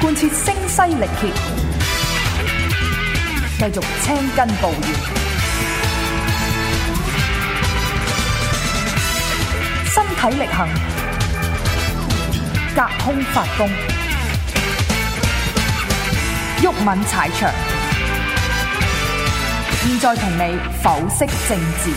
貫徹聲嘶力竭，繼續青筋暴現，身體力行，隔空發功，毓民踩場。現在同你剖析政治。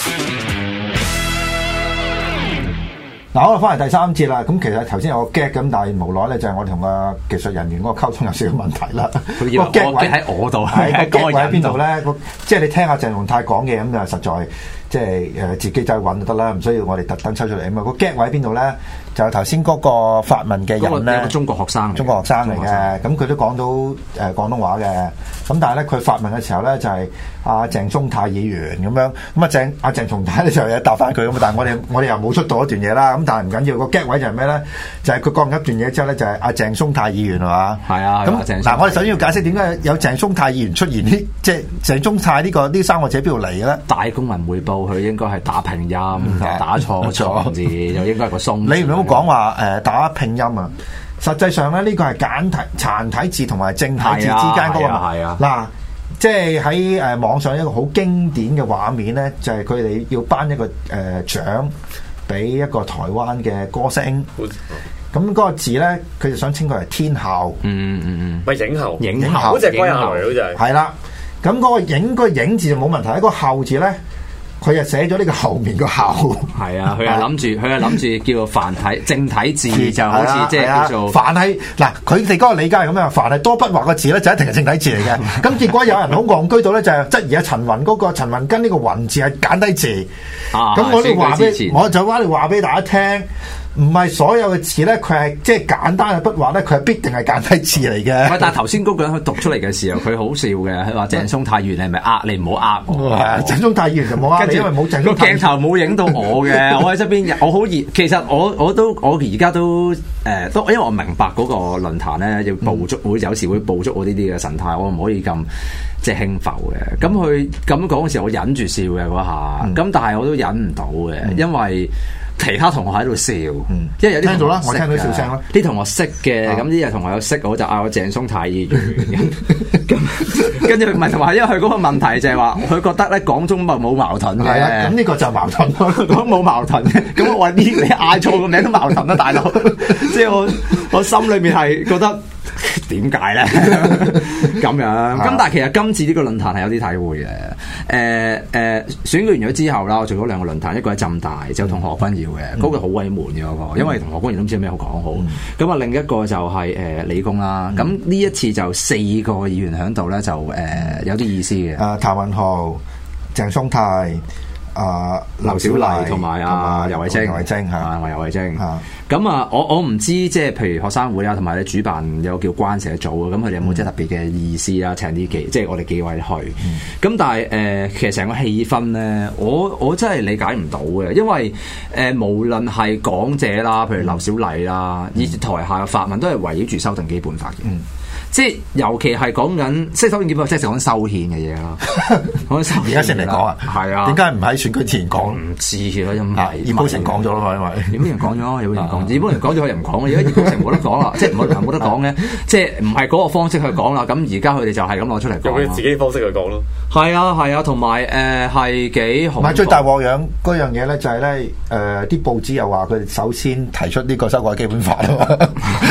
嗱，我翻嚟第三節啦。咁其實頭先有個 gag 咁，但係無奈咧就係我哋同個技術人員嗰個溝通有少少問題啦。 個 gag 位喺我度， 係個 gag 位喺邊度咧？即係你聽下鄭松泰講嘅咁就實在即係自己走去揾就得啦，唔需要我哋特登抽出嚟啊嘛。個 gag 位喺邊度咧？就係頭先嗰個發問嘅人咧， 中國學生嚟嘅，咁佢都講到廣東話嘅。咁但係咧，佢發問嘅時候咧，就係阿鄭松泰議員咁樣。咁阿鄭松泰咧就有答翻佢咁，但係我哋又冇出到一段嘢啦。咁但係唔緊要，個 gag 位就係咩咧？就係佢講完一段嘢之後咧，就係阿鄭松泰議員係嘛？ 係啊。 咁嗱，我哋首先要解釋點解有鄭松泰議員出現呢？即係鄭松泰呢三個字喺邊度嚟嘅咧？ 大公民匯報佢應該係打拼音，打錯字又應該係個鬆。 你唔好講話打拼音啊！實際上咧，呢個係殘體字同埋正體字之間嗰個嗱，即係喺網上一個好經典嘅畫面咧，就係佢哋要頒一個獎俾一個台灣嘅歌星。咁嗰個字咧，佢就想稱佢係天后。 咪影后， 好似係關下來，好似係。 係啦，咁嗰個影字就冇問題，一個后字咧。佢又寫咗呢個後面個後， 係啊，佢係諗住叫做繁體正體字，就好似即係叫做繁體嗱，佢哋嗰個理解係咁樣，凡係多筆畫嘅字咧，就一定係正體字嚟嘅。咁結果有人好戇居到咧，就係質疑阿陳雲嗰個陳雲根呢個雲字係簡體字。咁我就話俾大家聽。唔係所有嘅字咧，佢係即係簡單嘅筆畫咧，佢係必定係簡體字嚟嘅。 但係頭先嗰個人佢讀出嚟嘅時候，佢好笑嘅，佢話鄭松泰議員你係咪你唔好我。 鄭松泰議員就冇因為冇鄭松泰。 個鏡頭冇影到我嘅，我喺側邊，我好熱。其實我而家都因為我明白嗰個論壇咧要捕捉，有時會捕捉我呢啲嘅神態，我唔可以咁即係輕浮嘅。咁佢咁講嘅時候，我忍住笑嘅嗰下。咁但係我都忍唔到嘅，因為其他同學喺度笑，因為有啲聽到啦，我聽到笑聲啦。 啲同學識嘅，咁啲同學有識，我就嗌我鄭松泰議員。咁跟住唔係同埋，因為佢嗰個問題就係話，佢覺得咧講中文冇矛盾嘅。 係啊，咁呢個就矛盾咯， 講冇矛盾嘅。咁我話你嗌錯個名都矛盾啦，大佬。即係我心裏面係覺得點解咧咁樣？咁但係其實今次呢個論壇係有啲體會嘅。選舉完咗之後啦，我做咗兩個論壇，一個喺浸大，就同何君堯嘅，嗰個好鬼悶嘅嗰個，因為同何君堯都唔知有咩好講好。咁啊，另一個就係理工啦。咁呢一次就4個議員喺度咧，就有啲意思嘅。 譚雲豪、鄭松泰、劉小麗同埋游蕙禎嚇，我游蕙禎。咁啊，我唔知即係譬如學生會啊，同埋你主辦有叫關社組啊，咁佢哋有冇即係特別嘅意思啊？請啲即係我哋幾位去。咁但係其實成個氣氛咧，我真係理解唔到嘅，因為無論係講者啦，譬如劉小麗啦，以至台下嘅發問都係圍繞住修訂基本法嘅。即係尤其係講緊，即係修憲基本法，即係講修憲嘅嘢啦。 而家先嚟講啊， 係啊， 點解唔喺選舉前講？ 唔知啦，因為葉寶成講咗啦嘛，因為葉寶成講咗，葉寶成講，葉寶成講咗佢又唔講，而家葉寶成冇得講啦，即係冇得講嘅，即係唔係嗰個方式去講啦。咁而家佢哋就係咁攞出嚟講， 用佢自己方式去講咯。 係啊，同埋係幾好。 唔係最大鑊樣嗰樣嘢咧，就係咧啲報紙又話佢哋首先提出呢個修改基本法啊嘛。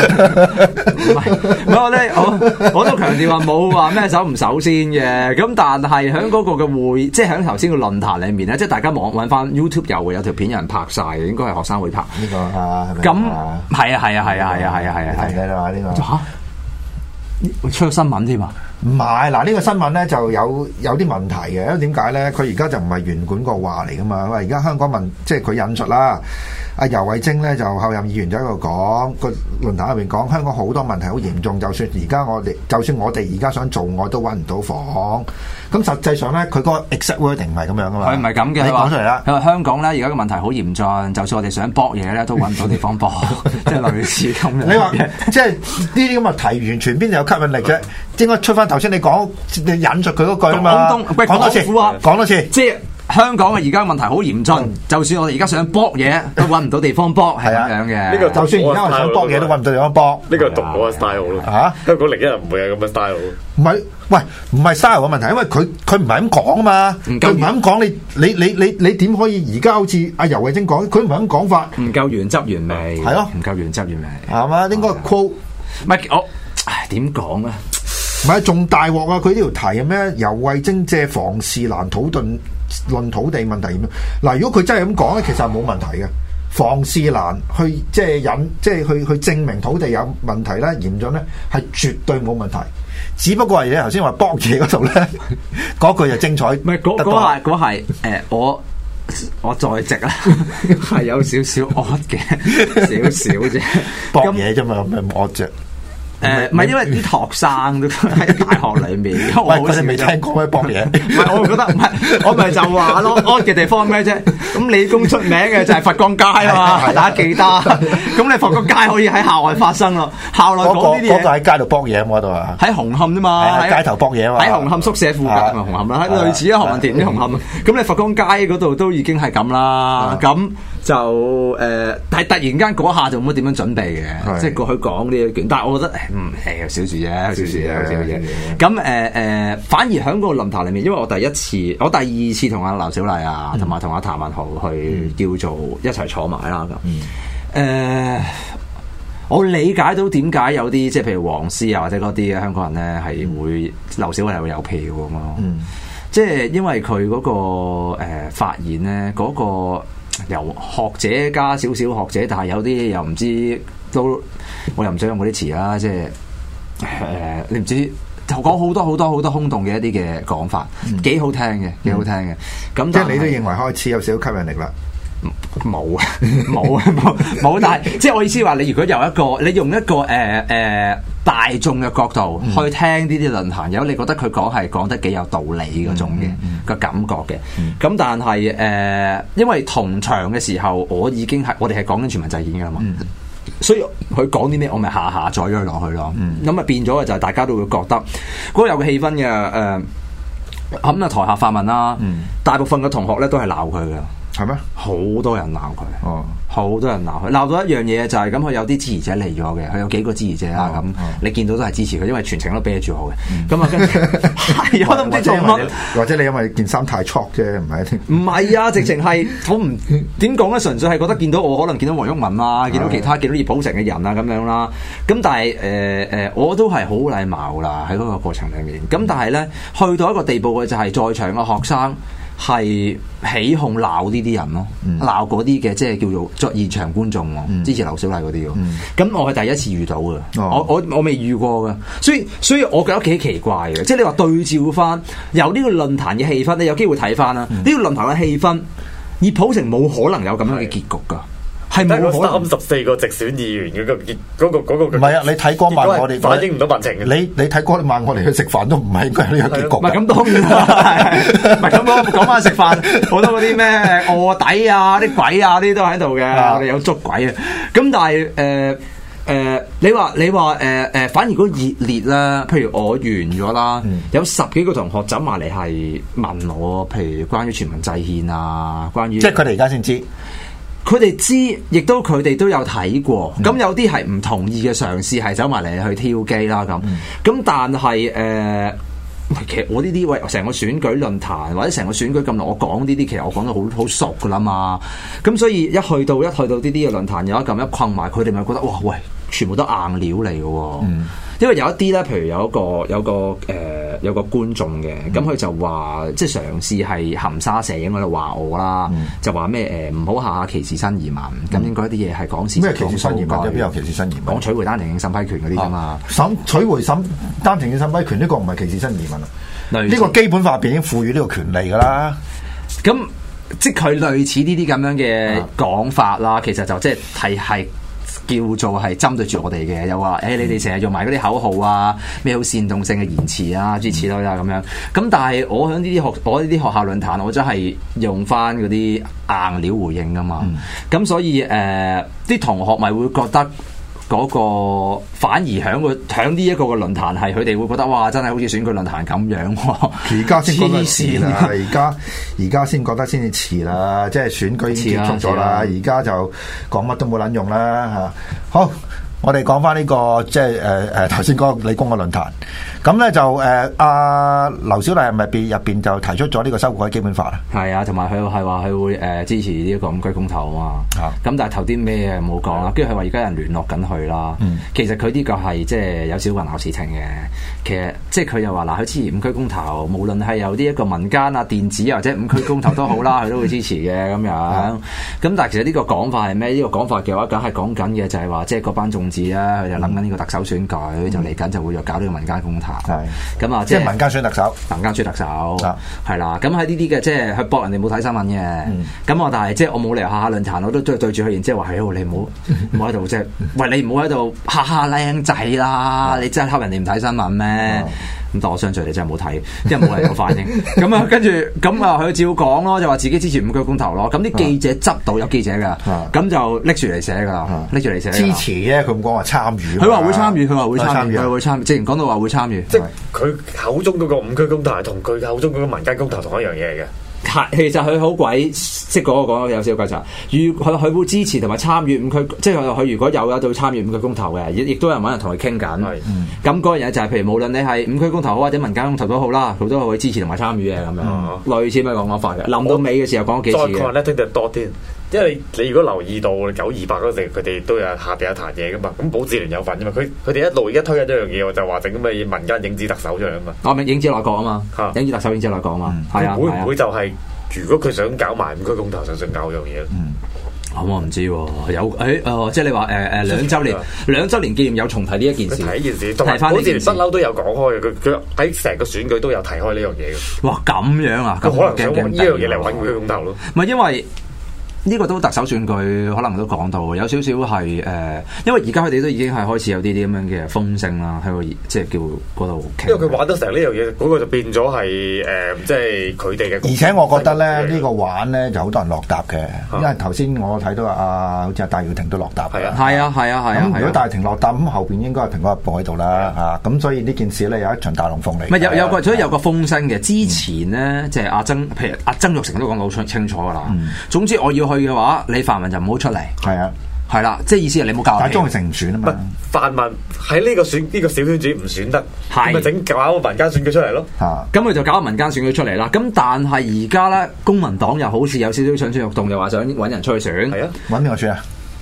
唔係我都強調話冇話咩首唔首先嘅，咁但係喺嗰個嘅會，即係喺頭先個論壇裏面咧，即係大家揾翻 YouTube 又會有條片有人拍晒嘅，應該係學生會拍呢個係咪？ 咁係啊， 係嘅啦，呢個嚇出咗新聞添啊！ 唔係嗱，呢個新聞咧就有啲問題嘅，因為點解咧？佢而家就唔係原本個話嚟噶嘛，而家香港即係佢引述啦。阿游蕙禎咧就候任議員就喺度講個論壇入邊講香港好多問題好嚴重，就算我哋而家想做愛都揾唔到房。咁實際上咧，佢嗰個 exact wording 唔係咁樣噶嘛。佢唔係咁嘅，你講出嚟啦。佢話香港咧而家個問題好嚴峻，就算我哋想搏嘢咧都揾唔到地方搏，即係類似咁樣。你話即係呢啲咁嘅題完全邊有吸引力啫？應該出翻頭先你引述佢嗰句啊嘛。講多次，即係香港嘅而家問題好嚴峻，就算我哋而家想搏嘢，都揾唔到地方搏，係咁樣嘅。 呢個就算而家我想搏嘢都揾唔到地方搏。 呢個係獨我嘅 style 咯。 嚇， 香港另一人唔會有咁嘅 style。 唔係，喂，唔係 style 嘅問題，因為佢唔係咁講啊嘛，佢唔係咁講，你點可以而家好似阿游蕙禎講，佢唔係咁講法， 唔夠原汁原味， 係咯， 唔夠原汁原味， 係嘛？應該 quote， 唔係我，唉點講咧？ 唔係仲大鑊啊！佢呢條題係咩？游蕙禎借房事難論土地問題點樣？嗱，如果佢真係咁講咧，其實係冇問題嘅。房事難去即係去證明土地有問題咧，嚴峻咧係絕對冇問題。只不過係你頭先話搏嘢嗰度咧，嗰句就精彩。 唔係嗰係我在席啦，係有少少惡嘅，少少啫， 搏嘢啫嘛，咩惡啫？ 唔係因為啲學生都喺大學裏面， 喂，佢哋未聽過咩搏嘢？ 唔係，我覺得唔係，我咪就話咯，惡嘅地方咩啫？咁理工出名嘅就係佛光街啊嘛，大家記得。咁你佛光街可以喺校外發生咯，校內講呢啲嘢。 嗰個喺街度搏嘢啊嘛，度啊。 喺紅磡啫嘛， 喺街頭搏嘢啊嘛。 喺紅磡宿舍附近啊，紅磡啦，類似啊何文田啲紅磡。咁你佛光街嗰度都已經係咁啦，咁。就但係突然間嗰下就冇乜點樣準備嘅，即係過去講呢一卷。但係我覺得係有小事啫，小事啫。咁反而喺嗰個論壇裏面，因為我第二次同阿劉小麗啊，同埋同阿譚文豪去叫做一齊坐埋啦咁。我理解到點解有啲即係譬如黃絲啊或者嗰啲香港人咧係會劉小麗會有票咁咯。即係因為佢嗰個發言咧嗰個。由學者加少少學者，但係有啲又唔知都，我又唔想用嗰啲詞啦，即係你唔知講好多空洞嘅一啲嘅講法，幾好聽嘅，幾好聽嘅。咁即係你都認為開始有少少吸引力啦？ 冇啊，冇，但係即係我意思話，你如果你用一個大眾嘅角度去聽呢啲論壇，有你覺得佢講得幾有道理嗰種嘅個感覺嘅。咁但係因為同場嘅時候，我哋係講緊全民制憲噶嘛，所以佢講啲咩，我咪下載咗佢落去咯。咁啊變咗嘅就係大家都會覺得嗰個有個氣氛嘅。咁啊台下發問啦，大部分嘅同學咧都係鬧佢嘅。 係咩？ 好多人鬧佢，好多人鬧佢，鬧到一樣嘢就係咁，佢有啲支持者嚟咗嘅，佢有幾個支持者啦，咁你見到都係支持佢，因為全程都啤住我嘅，咁啊跟住係我都唔知做乜， 或者你因為件衫太 chok 啫，唔係唔係啊，直情係我唔點講咧，純粹係覺得見到我可能見到黃毓民啊，見到其他見到葉寶成嘅人啊咁樣啦，咁但係我都係好禮貌啦喺嗰個過程裡面，咁但係咧去到一個地步嘅就係在場嘅學生。係起哄鬧呢啲人咯，鬧嗰啲嘅即係叫做作現場觀眾喎，支持劉小麗嗰啲喎。咁我係第一次遇到嘅，我未遇過嘅，所以我覺得幾奇怪嘅。即係你話對照翻由呢個論壇嘅氣氛，你有機會睇翻啦。呢個論壇嘅氣氛，葉普成冇可能有咁樣嘅結局㗎。係冇可能 34個直選議員嘅嗰個唔係啊！你睇嗰晚我哋反映唔到民情嘅。 你睇嗰晚我哋去食飯都唔係應該係呢個結局。 唔係咁當然啦，唔係咁講翻食飯，好多嗰啲咩臥底啊、啲鬼啊，啲都喺度嘅。我哋有捉鬼啊！咁但係你話反而如果熱烈啦，譬如我完咗啦，有10幾個同學走埋嚟係問我，譬如關於全民制憲啊，關於即係佢哋而家先知。 佢哋知，亦都佢哋都有睇過。咁有啲係唔同意嘅嘗試，係走埋嚟去挑機啦咁。咁但係其實我呢啲喂成個選舉論壇或者成個選舉咁耐，我講呢啲其實我講得好熟噶啦嘛。咁所以一去到呢啲嘅論壇有一咁一困埋，佢哋咪覺得哇喂，全部都硬料嚟嘅喎。因為有一啲咧，譬如有個觀眾嘅，咁佢就話即係嘗試係含沙射影喺度話我啦，就話咩唔好下下歧視新移民，咁應該啲嘢係講事實。 咩歧視新移民？邊有歧視新移民？ 講取回單程證審批權嗰啲啫嘛。 取回單程證審批權呢個唔係歧視新移民啊！呢個基本法入邊已經賦予呢個權利㗎啦。咁即係佢類似呢啲咁樣嘅講法啦，其實就即係。叫做係針對住我哋嘅，又話你哋成日用埋嗰啲口號啊，咩好煽動性嘅言辭啊，諸如此類啊咁樣。咁但係我喺呢啲學校論壇，我真係用翻嗰啲硬料回應噶嘛。咁所以啲同學咪會覺得嗰個反而響呢一個嘅論壇係佢哋會覺得哇，真係好似選舉論壇咁樣喎。 而家先覺得遲啦，而家先覺得先至遲啦，即係選舉已經結束咗啦，而家就講乜都冇撚用啦嚇。好，我哋講翻呢個即係頭先嗰個理工嘅論壇，咁咧就阿劉小麗係咪入邊就提出咗呢個修改基本法啊？ 係啊，同埋佢係話佢會支持呢一個五區公投啊嘛。咁但係投啲咩冇講啦，跟住佢話而家有人聯絡緊佢啦。其實佢呢個係即係有少混淆事情嘅。其實即係佢又話嗱，佢支持五區公投，無論係有啲一個民間啊、電子或者五區公投都好啦，佢都會支持嘅咁樣。咁但係其實呢個講法係咩？呢個講法嘅話，梗係講緊嘅就係話，即係嗰班眾志啦，佢就諗緊呢個特首選舉，就嚟緊就會又搞呢個民間公投。咁啊，即係民間選特首， 民間選特首係啦。咁喺呢啲嘅即係去搏人哋冇睇新聞嘅。咁我但係即係我冇理由下下論壇我都對住佢，然之後話：，你唔好喺度即係，喂，你唔好喺度嚇嚇靚仔啦！你真係睺人哋唔睇新聞咩？咁但我相信你真係冇睇，因為冇人有反應。咁啊，跟住咁啊，佢照講咯，就話自己支持五區公投咯。咁啲記者執到有記者㗎，咁就拎住嚟寫㗎，拎住嚟寫。支持啫，佢唔講話參與。佢話會參與，佢話會參與，佢會參與。之前講到話會參與， 即係佢口中嗰個五區公投係同佢口中嗰個民間公投同一樣嘢嚟嘅。 其實佢好鬼識嗰個講有少少鬼雜。佢會支持同埋參與五區，即係佢如果有到參與五區公投嘅，亦都有人揾人同佢傾緊。咁嗰樣嘢就係譬如無論你係五區公投好或者民間公投都好啦，佢都會支持同埋參與嘅咁樣。類似咩講法嘅？臨到尾嘅時候講幾次嘅。 再講咧，聽得多啲。因為你如果留意到928嗰陣，佢哋都有下邊有彈嘢噶嘛，咁保智聯有份噶嘛，佢哋一路而家推緊一樣嘢，就話整咁嘅民間影子特首出嚟啊嘛。 我咪影子內閣啊嘛，影子特首影子內閣啊嘛，係啊。 會唔會就係如果佢想搞埋五區公投，想搞樣嘢咧？ 我唔知喎，有即係你話2週年紀念有重提呢一件事， 提呢件事，同埋保智聯不嬲都有講開嘅，佢喺成個選舉都有提開呢樣嘢嘅。 哇，咁樣啊？ 佢可能想用呢樣嘢嚟揾五區公投咯。 唔係因為。呢個都特首選舉可能都講到，有少少係因為而家佢哋都已經係開始有啲啲咁樣嘅風聲啦，喺個即係叫嗰度傾。 因為佢玩得成呢樣嘢，嗰個就變咗係即係佢哋嘅。 而且我覺得咧，呢個玩咧就好多人落搭嘅，因為頭先我睇到好似阿戴耀廷都落搭。 係啊。咁如果戴耀廷落搭，咁後邊應該係蘋果日報喺度啦嚇。咁所以呢件事咧有一場大龍鳳嚟。 唔係所以有個風聲嘅。之前咧即係譬如阿曾鈺成都講到好清楚㗎啦。總之我要去嘅話，你泛民就唔好出嚟。係啊，係啦，即係意思係你冇教。但係鍾成唔選啊嘛。泛民喺呢個小圈子唔選得，咪搞個民間選舉出嚟咯。 咁佢就搞個民間選舉出嚟啦。咁但係而家咧，公民黨又好似有少少蠢蠢欲動，又話想揾人出去選。係啊，揾邊個選啊？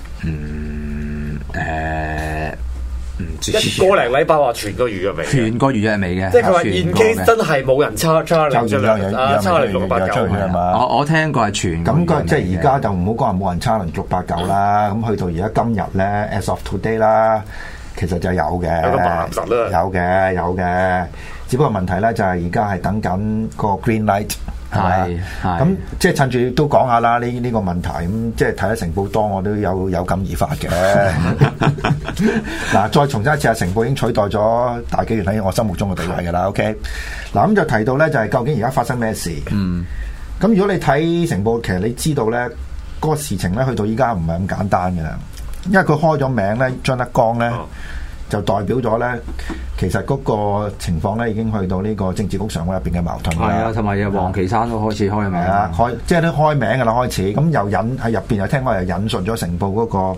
唔知 1個零禮拜話傳個預約未？ 傳個預約未嘅， 即係佢話現機真係冇人差嚟出嚟，689。 我聽過係傳。 咁即係而家就唔好講話冇人差689啦。咁去到而家今日咧 ，as of today 啦，其實就有嘅， 有個白實啦， 有嘅。只不過問題咧就係而家係等緊個 green light。係，咁即係趁住都講下啦，呢個問題咁，即係睇得成報多，我都有感而發嘅。嗱，再重申一次，成報已經取代咗大紀元喺我心目中嘅地位㗎啦。OK，嗱咁就提到咧，就係究竟而家發生咩事？咁如果你睇成報，其實你知道咧，嗰個事情咧去到依家唔係咁簡單嘅啦，因為佢開咗名咧，張德江咧。就代表咗咧，其實嗰個情況咧已經去到呢個政治局常委入邊嘅矛盾啦。係啊，同埋有黃岐山都開始開名啦，即係都開名㗎啦，開始咁又喺入邊又聽講又引述咗成報嗰個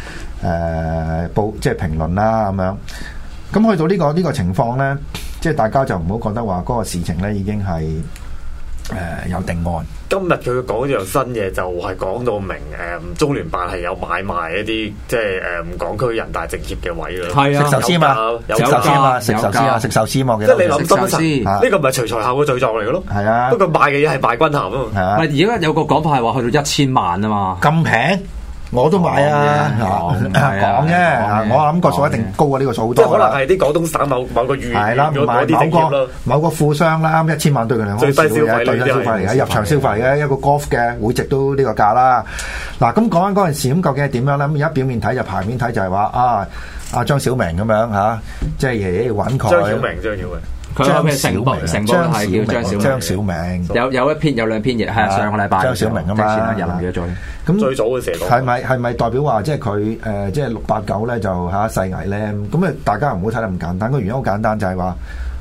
即係評論啦咁樣。咁去到呢個情況咧，即係大家就唔好覺得話嗰個事情咧已經係有定案。 今日佢講呢樣新嘢，就係講到明中聯辦係有買賣一啲即係港區人大政協嘅位㗎。 係啊，食壽司嘛，食壽司嘛， 即係你諗深一層，呢個唔係徐才厚嘅罪狀嚟嘅咯。係啊，不過賣嘅嘢係賣軍銜啊嘛。 係啊， 而家有個講法係話去到1000萬啊嘛， 咁平。我都買啊，講啫，我諗個數一定高過呢個數好多。 即係可能係啲廣東省某個縣嗰啲政協咯， 某個富商啦，1000萬對佢嚟講最低消費嚟嘅，入場消費嚟嘅，一個 golf 嘅會籍都呢個價啦。嗱，咁講翻嗰件事，咁究竟係點樣咧？咁而家表面睇就牌面睇就係話阿張小明咁樣嚇，即係爺爺揾佢。 張曉明。 佢張咩成報係叫張小明， 有兩篇嘢係上個禮拜張小明啊嘛， 又唔記得咗。 咁最早嘅時候係咪代表話即係佢即係689咧就嚇世危咧？咁啊大家唔好睇得咁簡單，個原因好簡單就係話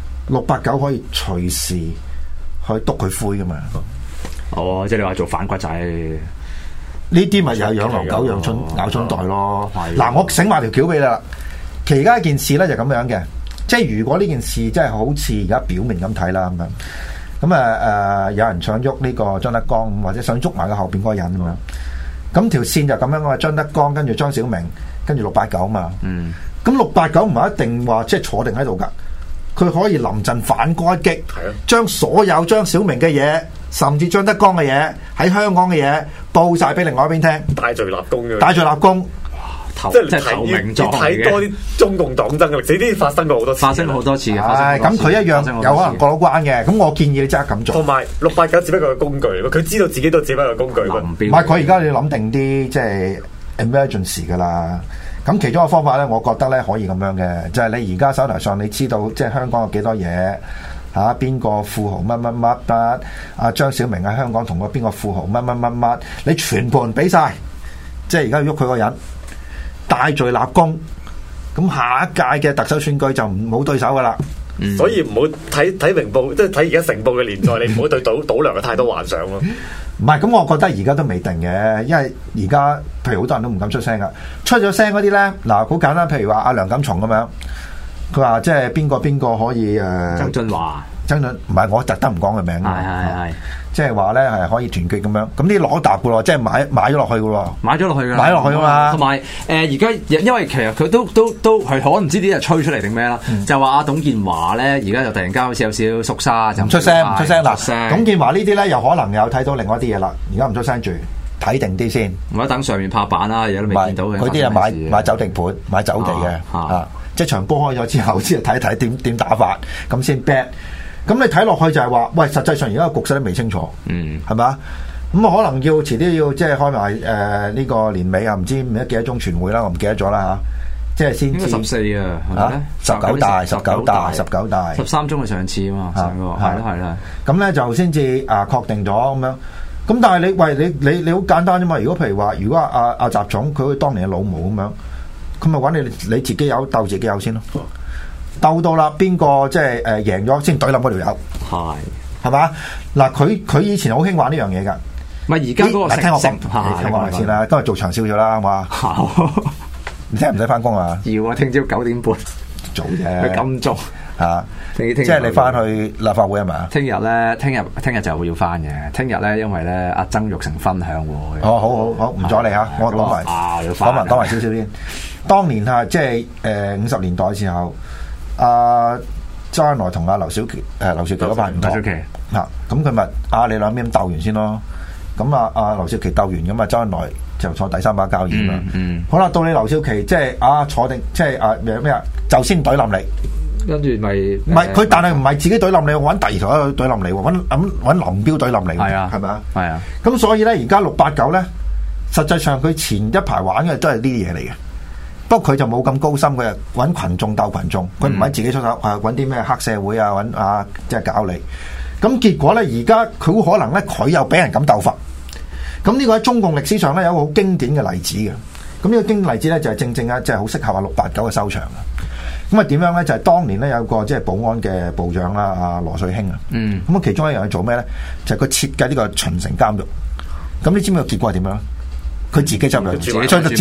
689可以隨時去篤佢灰噶嘛。 哦，即係你話做反骨仔。 呢啲咪又係養狼狗咬春袋咯。嗱，我醒埋條橋俾你啦。其而家一件事咧就咁樣嘅，即係如果呢件事真係好似而家表面咁睇啦咁樣，咁有人想喐呢個張德江，或者想捉埋佢後邊嗰個人咁樣，咁條線就咁樣啊，張德江跟住張小明跟住689嘛。咁689唔係一定話即係坐定喺度㗎，佢可以臨陣反戈一擊，將所有張小明嘅嘢，甚至張德江嘅嘢喺香港嘅嘢報晒俾另外一邊聽， 大罪立功嘅， 大罪立功。 即係投名狀睇多啲中共黨爭嘅歷史，呢啲發生過好多次， 發生過好多次嘅。 咁佢一樣有可能過到關嘅。咁我建議你即刻咁做。 同埋689只不過係工具，佢知道自己都只不過係工具。 唔係佢而家要諗定啲即係 emergency 噶啦。咁其中一個方法咧，我覺得咧可以咁樣嘅，就係你而家手頭上你知道即係香港有幾多嘢嚇，邊個富豪乜乜乜得？阿張小明喺香港同個邊個富豪乜乜乜乜，你全盤俾晒，即係而家要喐佢個人。大罪立功，咁下一屆嘅特首選舉就冇對手噶啦。 所以唔好睇明報，即係睇而家成報嘅年代，你唔好對賭量有太多幻想咯。 唔係，咁我覺得而家都未定嘅，因為而家譬如好多人都唔敢出聲噶，出咗聲嗰啲咧，嗱好簡單，譬如話阿梁錦松咁樣，佢話即係邊個可以曾俊華。 唔係我特登唔講佢名， 係， 即係話咧係可以團結咁樣，咁啲攞答噶咯，即係買咗落去噶咯， 買咗落去噶， 買落去啊嘛。 同埋而家因為其實佢都係可能唔知啲人吹出嚟定咩啦，就話阿董建華咧而家就突然間好似有少少縮沙，就唔出聲嗱。董建華呢啲咧又可能又睇到另外一啲嘢啦，而家唔出聲住，睇定啲先。 唔好等上面拍板啦，而家都未見到嘅。 佢啲係買酒地盤，買酒地嘅即係場波開咗之後，先睇睇點打法，咁先 bet。咁你睇落去就係話，喂，實際上而家個局勢都未清楚，係咪？咁啊可能要遲啲要即係開埋呢個年尾啊，唔知幾多鐘全會啦，我唔記得咗啦嚇，即係先至 14啊 ，19大，19大 13中係上次啊嘛，上個係啦， 咁咧就先至確定咗咁樣。咁但係你好簡單啫嘛。如果譬如話，如果阿習總佢當年嘅老毛咁樣，佢咪揾你自己有鬥自己有先咯。鬥到啦，邊個即係贏咗先懟冧嗰條友，係嘛？嗱，佢以前好興玩呢樣嘢噶， 咪而家嗰個聽我講先啦，今日做長少少啦，係嘛？你聽唔使翻工啊？ 要啊，聽朝9點半早啫， 去金鐘嚇，即係你翻去立法會係咪？ 聽日就會要翻嘅。聽日咧，因為咧阿曾鈺成分享喎。 好，唔阻你嚇，我講埋少少先。當年即係50年代嘅時候。周恩來同阿劉少奇嗰班唔同嚇，咁佢咪你兩邊鬥完先咯。咁劉少奇鬥完咁周恩來就坐第三把交椅啦。好啦，到你劉少奇即係坐定，即係咩啊？就先懟冧你， 跟住咪唔係佢，但係唔係自己懟冧你，揾第二台懟冧你，揾林彪懟冧你， 係啊， 係咪啊？ 係啊。咁所以咧，而家689咧，實際上佢前一排玩嘅都係呢啲嘢嚟嘅。不過佢就冇咁高深，佢係揾群眾鬥群眾，佢唔係自己出手，揾啲咩黑社會揾即係搞你。咁結果咧，而家佢好可能咧，佢又俾人咁鬥法。咁呢個喺中共歷史上咧有一個好經典嘅例子嘅。咁呢個經典例子咧就係正即係好適合689嘅收場嘅。咁啊點樣咧？就係當年咧有個即係保安嘅部長啦，阿羅瑞卿啊。咁啊其中一樣係做咩咧？就係佢設計呢個巡城監獄。咁你知唔知個結果係點樣？佢自己就自己坐住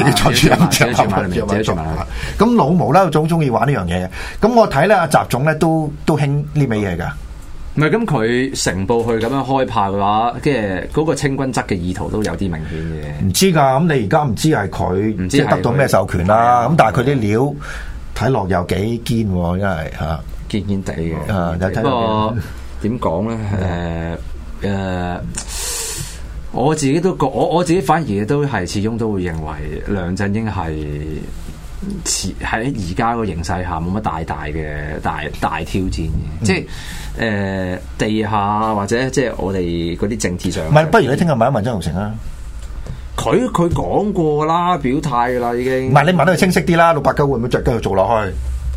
咁老毛咧，總中意玩呢樣嘢嘅。咁我睇咧，阿習總咧都興呢味嘢噶。 唔係咁，佢成報去咁樣開炮嘅話，即係嗰個清君側嘅意圖都有啲明顯嘅。唔知㗎，咁你而家唔知係佢即係得到咩授權啦。咁但係佢啲料睇落又幾堅喎，真係嚇堅堅地嘅。不過點講咧？我自己都覺，我自己反而都係始終都會認為梁振英係喺而家個形勢下冇乜大挑戰嘅，即係地下或者即係我哋嗰啲政治上。 唔係，不如你聽日問一問曾鈺成啊！ 佢講過啦，表態㗎啦已經。 唔係你問得佢清晰啲啦，689會唔會繼續做落去？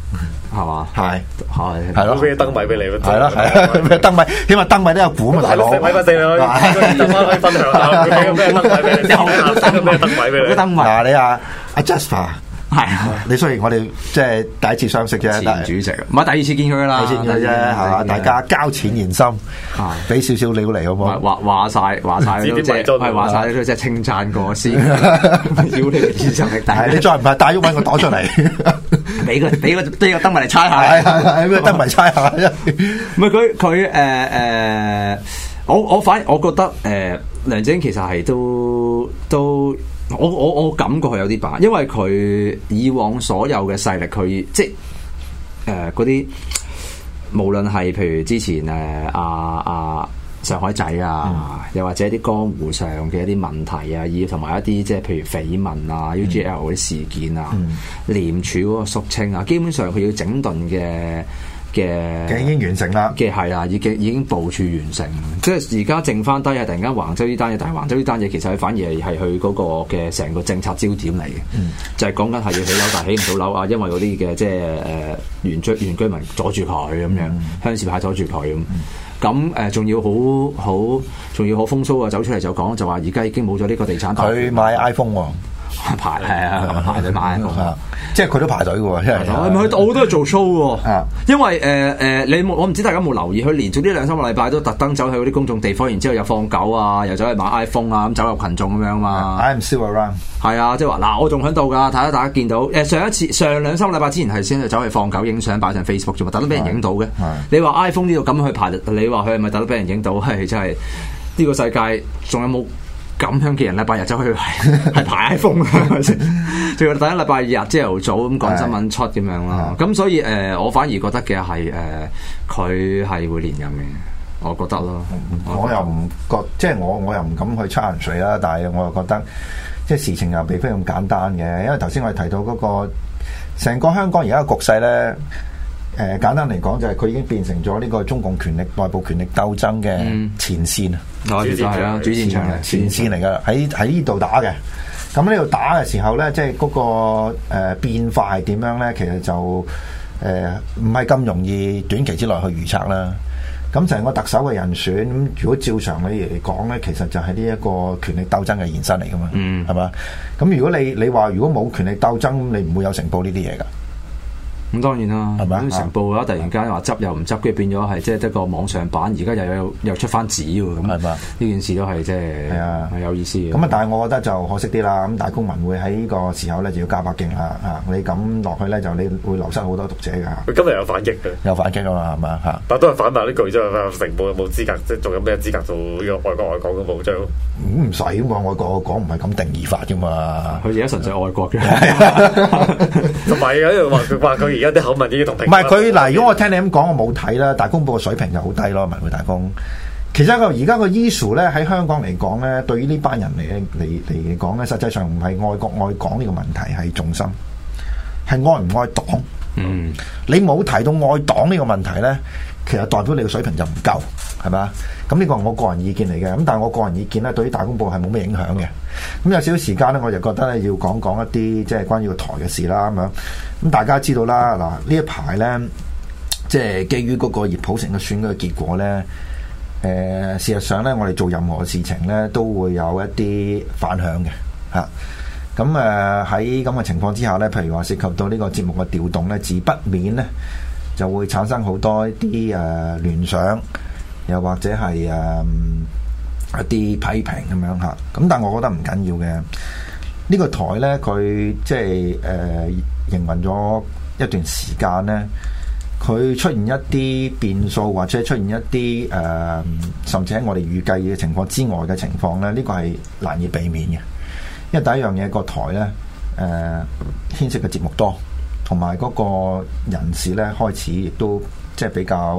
係嘛？ 係係係咯， 俾燈米俾你咯， 係啦係燈米，起碼燈米都有股嘛，大佬。 米不四兩，可以分享下，俾個咩燈米俾你？有咩燈米俾你？ 燈米嗱，你阿 Jasper。 係啊， 你雖然我哋即係第一次相識啫， 前主席唔係第二次見佢噶啦， 第二次見佢啫，係嘛？大家交淺言深，俾少少料嚟好冇？ 話晒都即係話晒都即係稱讚過先，要你嘅實力，但係你再唔係帶喐揾個袋出嚟， 俾個燈埋嚟猜下， 係咩燈埋猜下？ 唔係佢我覺得梁振英其實係都。我感覺佢有啲把，因為佢以往所有嘅勢力，佢即係嗰啲，無論係譬如之前上海仔啊，又或者啲江湖上嘅一啲問題啊，同埋一啲即係譬如緋聞啊、UGL 嗰啲事件啊、廉署嗰個肅清啊，基本上佢要整頓嘅已經完成啦， 係啦，已經部署完成，即係而家剩翻低係突然間橫州呢單嘢，但係橫州呢單嘢其實佢反而係佢嗰個嘅成個政策焦點嚟嘅，就係講緊係要起樓，但係起唔到樓啊，因為嗰啲嘅即係原居民阻住佢咁樣，鄉事派阻住佢咁仲要好風騷啊，走出嚟就講就話而家已經冇咗呢個地產， 佢買 iPhone 喎。排隊買， 即係佢都排隊嘅喎，因為我都係做 show 喎。因為我唔知大家有冇留意，佢連續呢2-3個禮拜都特登走去嗰啲公眾地方，然之後又放狗啊，又走去買 iPhone 啊，咁走入群眾咁樣嘛。 I'm still around。 係啊，即係話嗱，我仲喺度㗎，睇下大家見到上2-3個禮拜之前係先走去放狗影相擺上 Facebook 啫嘛，特登俾人影到嘅。你話 iPhone 呢度咁去排，你話佢係咪特登俾人影到？係真係呢個世界仲有冇？咁樣嘅人禮拜日走去係排 iPhone 係咪先？仲要第一禮拜日朝頭早咁趕新聞出咁樣啦。咁所以我反而覺得嘅係佢係會連任嘅，我覺得咯。 我又唔覺，即係我又唔敢去差人水啦。但係我又覺得，即係事情又並非咁簡單嘅。因為頭先我哋提到嗰個成個香港而家嘅局勢咧。簡單嚟講就係佢已經變成咗呢個中共權力內部權力鬥爭嘅前線啊， 主戰場嚟， 前線嚟噶，喺呢度打嘅。咁呢度打嘅時候咧，即係嗰個變化係點樣咧？其實就唔係咁容易短期之內去預測啦。咁成個特首嘅人選，咁如果照常理嚟講咧，其實就係呢一個權力鬥爭嘅延伸嚟噶嘛，係嘛？咁如果你話如果冇權力鬥爭，你唔會有成報呢啲嘢噶。 咁當然啦，咁成報嘅話，突然間話執又唔執，跟住變咗係即係得個網上版，而家又出翻紙喎，咁係嘛？呢件事都係即係有意思嘅。 咁啊，但係我覺得就可惜啲啦。咁大公民會喺呢個時候咧就要加把勁啦嚇！你咁落去咧就你會流失好多讀者㗎。 佢今日有反擊嘅， 有反擊啊嘛，係嘛嚇？ 但都係反埋呢句啫。成報有冇資格？即係仲有咩資格做呢個外國外港嘅報章？ 唔使㗎嘛，外國我講唔係咁定義法㗎嘛。 佢而家純粹愛國嘅， 同埋有啲話佢而家啲口吻已經同平。 唔係佢嗱，如果我聽你咁講，我冇睇啦。大公報嘅水平就好低咯，文匯大公。其實而家個 issue 咧喺香港嚟講咧，對於呢班人嚟講咧，實際上唔係愛國愛港呢個問題係重心，係愛唔愛黨。你冇提到愛黨呢個問題咧，其實代表你嘅水平就唔夠，係咪？咁呢個係我個人意見嚟嘅。咁但係我個人意見咧，對於大公報係冇咩影響嘅。咁有少少時間咧，我就覺得咧要講一啲即係關於個台嘅事啦。咁樣咁大家知道啦，嗱呢一排咧，即係基於嗰個葉普成嘅選舉嘅結果咧，事實上咧，我哋做任何事情咧都會有一啲反響嘅嚇。咁喺咁嘅情況之下咧，譬如話涉及到呢個節目嘅調動咧，自不免咧就會產生好多一啲聯想，又或者係一啲批評咁樣嚇。咁但係我覺得唔緊要嘅。呢個台咧，佢即係營運咗一段時間咧，佢出現一啲變數，或者出現一啲甚至喺我哋預計嘅情況之外嘅情況咧，呢個係難以避免嘅。因為第一樣嘢個台咧，牽涉嘅節目多，同埋嗰個人士咧開始亦都即係比較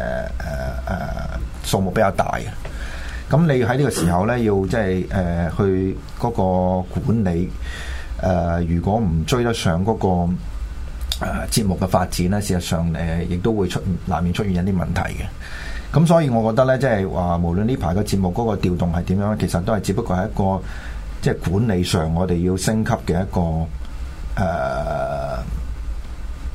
數目比較大嘅。咁你喺呢個時候咧，要即係去嗰個管理如果唔追得上嗰個節目嘅發展咧，事實上亦都會難免出現一啲問題嘅。咁所以我覺得咧，即係話無論呢排嘅節目嗰個調動係點樣，其實都係只不過係一個即係管理上我哋要升級嘅一個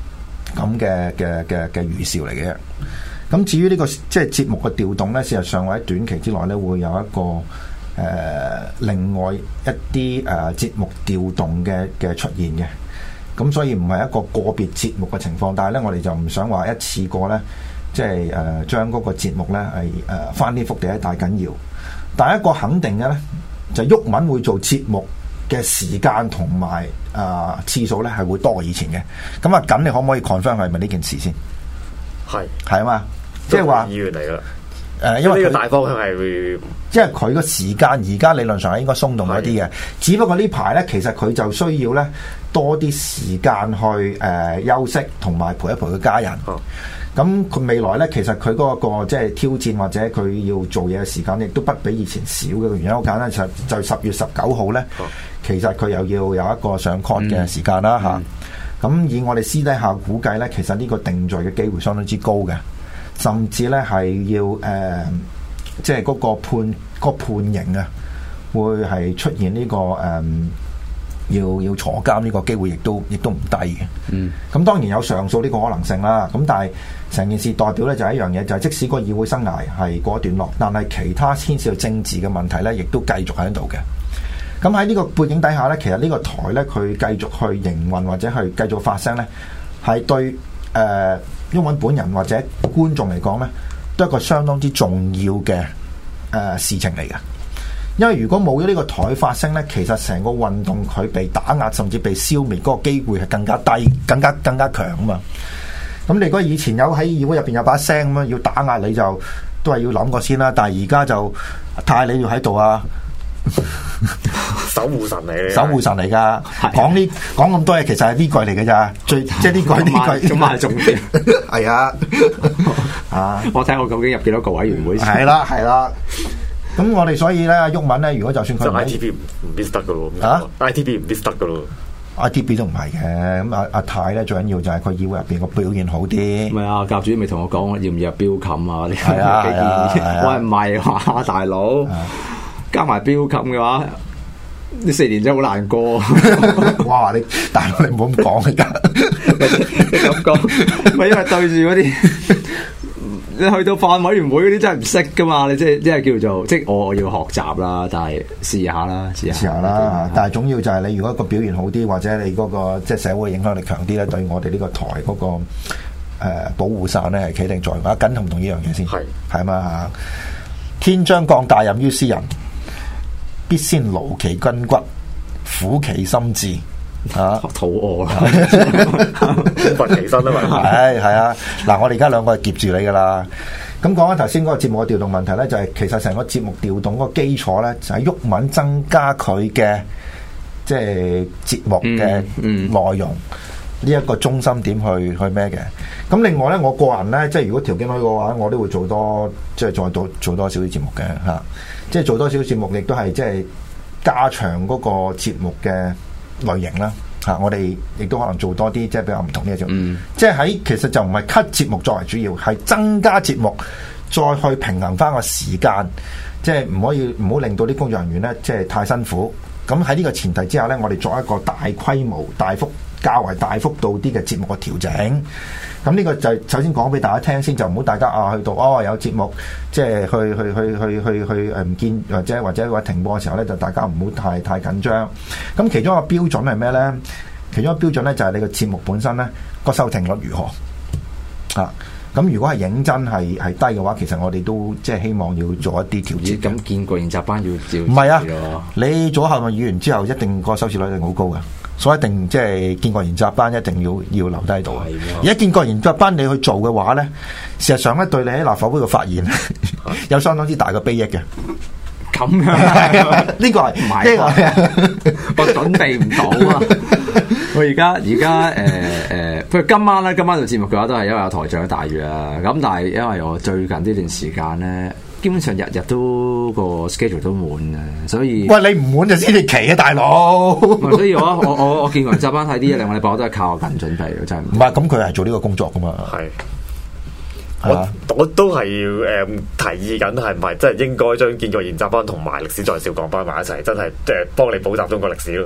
咁嘅預兆嚟嘅。咁至於呢個即係節目嘅調動咧，事實上喺短期之內咧會有一個另外一啲節目調動嘅出現嘅。咁所以唔係一個個別節目嘅情況，但係咧我哋就唔想話一次過咧，即係將嗰個節目咧係翻天覆地大緊要。但係一個肯定嘅咧，就毓民會做節目嘅時間同埋次數咧係會多過以前嘅。咁啊，咁你可唔可以 confirm 係咪呢件事先？係啊嘛。即係話， 議員嚟啦。 因為呢個大方向係會， 即係佢個時間而家理論上係應該鬆動咗啲嘅，只不過呢排咧其實佢就需要咧多啲時間去休息同埋陪一陪佢家人。咁佢未來咧，其實佢嗰個即係挑戰或者佢要做嘢嘅時間，亦都不比以前少嘅。原因好簡單，就10月19號咧，其實佢又要有一個上 court 嘅時間啦嚇。咁以我哋私底下估計咧，其實呢個定罪嘅機會相當之高嘅。甚至咧係要即係嗰個判刑啊，會係出現呢個要坐監呢個機會，亦都唔低嘅。咁當然有上訴呢個可能性啦。咁但係成件事代表咧就係一樣嘢，就係即使個議會生涯係過一段落，但係其他牽涉到政治嘅問題咧，亦都繼續喺度嘅。咁喺呢個背景底下咧，其實呢個台咧佢繼續去營運或者去繼續發聲咧，係對毓民本人或者觀眾嚟講咧，都係一個相當之重要嘅事情嚟嘅。因為如果冇咗呢個台發聲咧，其實成個運動佢被打壓甚至被消滅嗰個機會係更加低、更加強啊嘛。咁你如果以前有喺議會入邊有把聲咁樣要打壓你，就都係要諗過先啦。但係而家就太你要喺度啊！ 守護神嚟噶，講咁多嘢，其實係呢句嚟嘅咋，即係呢句咁啊重點係啊我睇我究竟入幾多個委員會？ 係啦。咁我哋所以咧，毓民咧，如果就算佢就 ITB 唔 miss 得噶咯，ITB 唔 miss 得噶咯 ，ITB 都唔係嘅。咁阿太咧最緊要就係佢議會入邊個表現好啲。 唔係啊，教主未同我講要唔要入標冚啊？ 係啊， 喂唔係話大佬。加埋標冚嘅話，呢4年真係好難過。 哇！你大佬你唔好咁講而家， 你咁講，咪因為對住嗰啲，你去到法案委員會嗰啲真係唔識噶嘛？你即係叫做即係我要學習啦，但係試下啦。 但係總要就係你如果個表現好啲，或者你嗰個即係社會影響力強啲咧，對我哋呢個台嗰個保護傘咧係企定在嘅。緊同唔同呢樣嘢先？係嘛嚇？天將降大任於斯人，必先勞其筋骨，苦其心志。 肚餓啦， 奮其身啊嘛。 係啊，嗱，我哋而家兩個係夾住你噶啦。咁講翻頭先嗰個節目嘅調動問題咧，就係其實成個節目調動嗰個基礎咧，就係毓民增加佢嘅即係節目嘅內容呢一個中心點去咩嘅。咁另外咧，我個人咧，即係如果條件可以嘅話，我都會做多即係再做多少啲節目嘅嚇。即係做多少節目，亦都係即係加長嗰個節目嘅類型啦嚇。我哋亦都可能做多啲即係比較唔同嘅節目。即係喺其實就唔係 cut 節目作為主要，係增加節目，再去平衡翻個時間。即係唔好令到啲工作人員咧即係太辛苦。咁喺呢個前提之下咧，我哋作一個大規模、較為大幅度啲嘅節目嘅調整。咁呢個就首先講俾大家聽先，就唔好大家去到有節目即係去唔見或者話停播嘅時候咧，就大家唔好太緊張。咁其中一個標準係咩咧？其中一個標準咧就係你個節目本身咧個收聽率如何啊？咁如果係認真係低嘅話，其實我哋都即係希望要做一啲調節。 咁見過研習班要唔係啊？你做校務議員之後，一定個收視率一定好高嘅。所以一定即係見過研習班，一定要留低喺度。而家見過研習班你去做嘅話咧，事實上咧對你喺立法會嘅發言有相當之大嘅裨益嘅。 咁樣呢個係唔係？ 我準備唔到啊！我而家不如今晚做節目嘅話，都係因為有台長大雨啊。咁但係因為我最近呢段時間咧，基本上日日都個 schedule 都滿啊，所以喂，你唔滿就先至奇啊，大佬。 所以我見過研習班睇啲2個禮拜，我都係靠我緊準備嘅，真係。 唔係咁，佢係做呢個工作噶嘛。係。 我都係提議緊，係唔係真係應該將見過研習班同埋歷史在校講翻埋一齊，真係幫你補習中國歷史咯。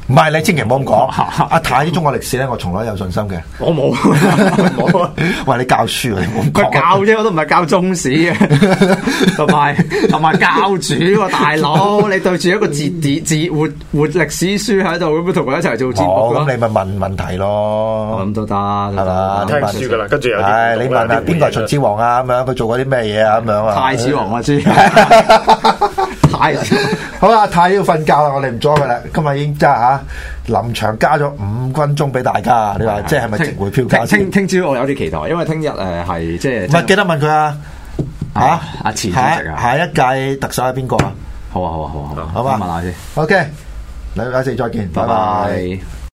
唔係你千祈唔好咁講。阿太啲中國歷史咧，我從來有信心嘅。 我冇冇啊！ 喂，你教書啊？你唔好咁佢講。 教啫，我都唔係教中史嘅，同埋教主喎，大佬，你對住一個活歷史書喺度，咁樣同佢一齊做節目咁你咪問問題咯。 咁都得， 係嘛？ 聽書噶啦，跟住有啲係你問下邊個係秦始皇啊？咁樣佢做過啲咩嘢啊？咁樣啊？ 太子王我知，太子好啦，太要瞓覺啦，我哋唔阻佢啦。今日已經嚇臨場加咗5分鐘俾大家，你話即係咪值回票價先？ 聽朝我有啲期待，因為聽日係即係唔係記得問佢啊嚇？ 阿前主席啊， 下一屆特首係邊個啊？ 好啊， 好嘛？ 問下先。 OK，禮拜四再見，拜拜。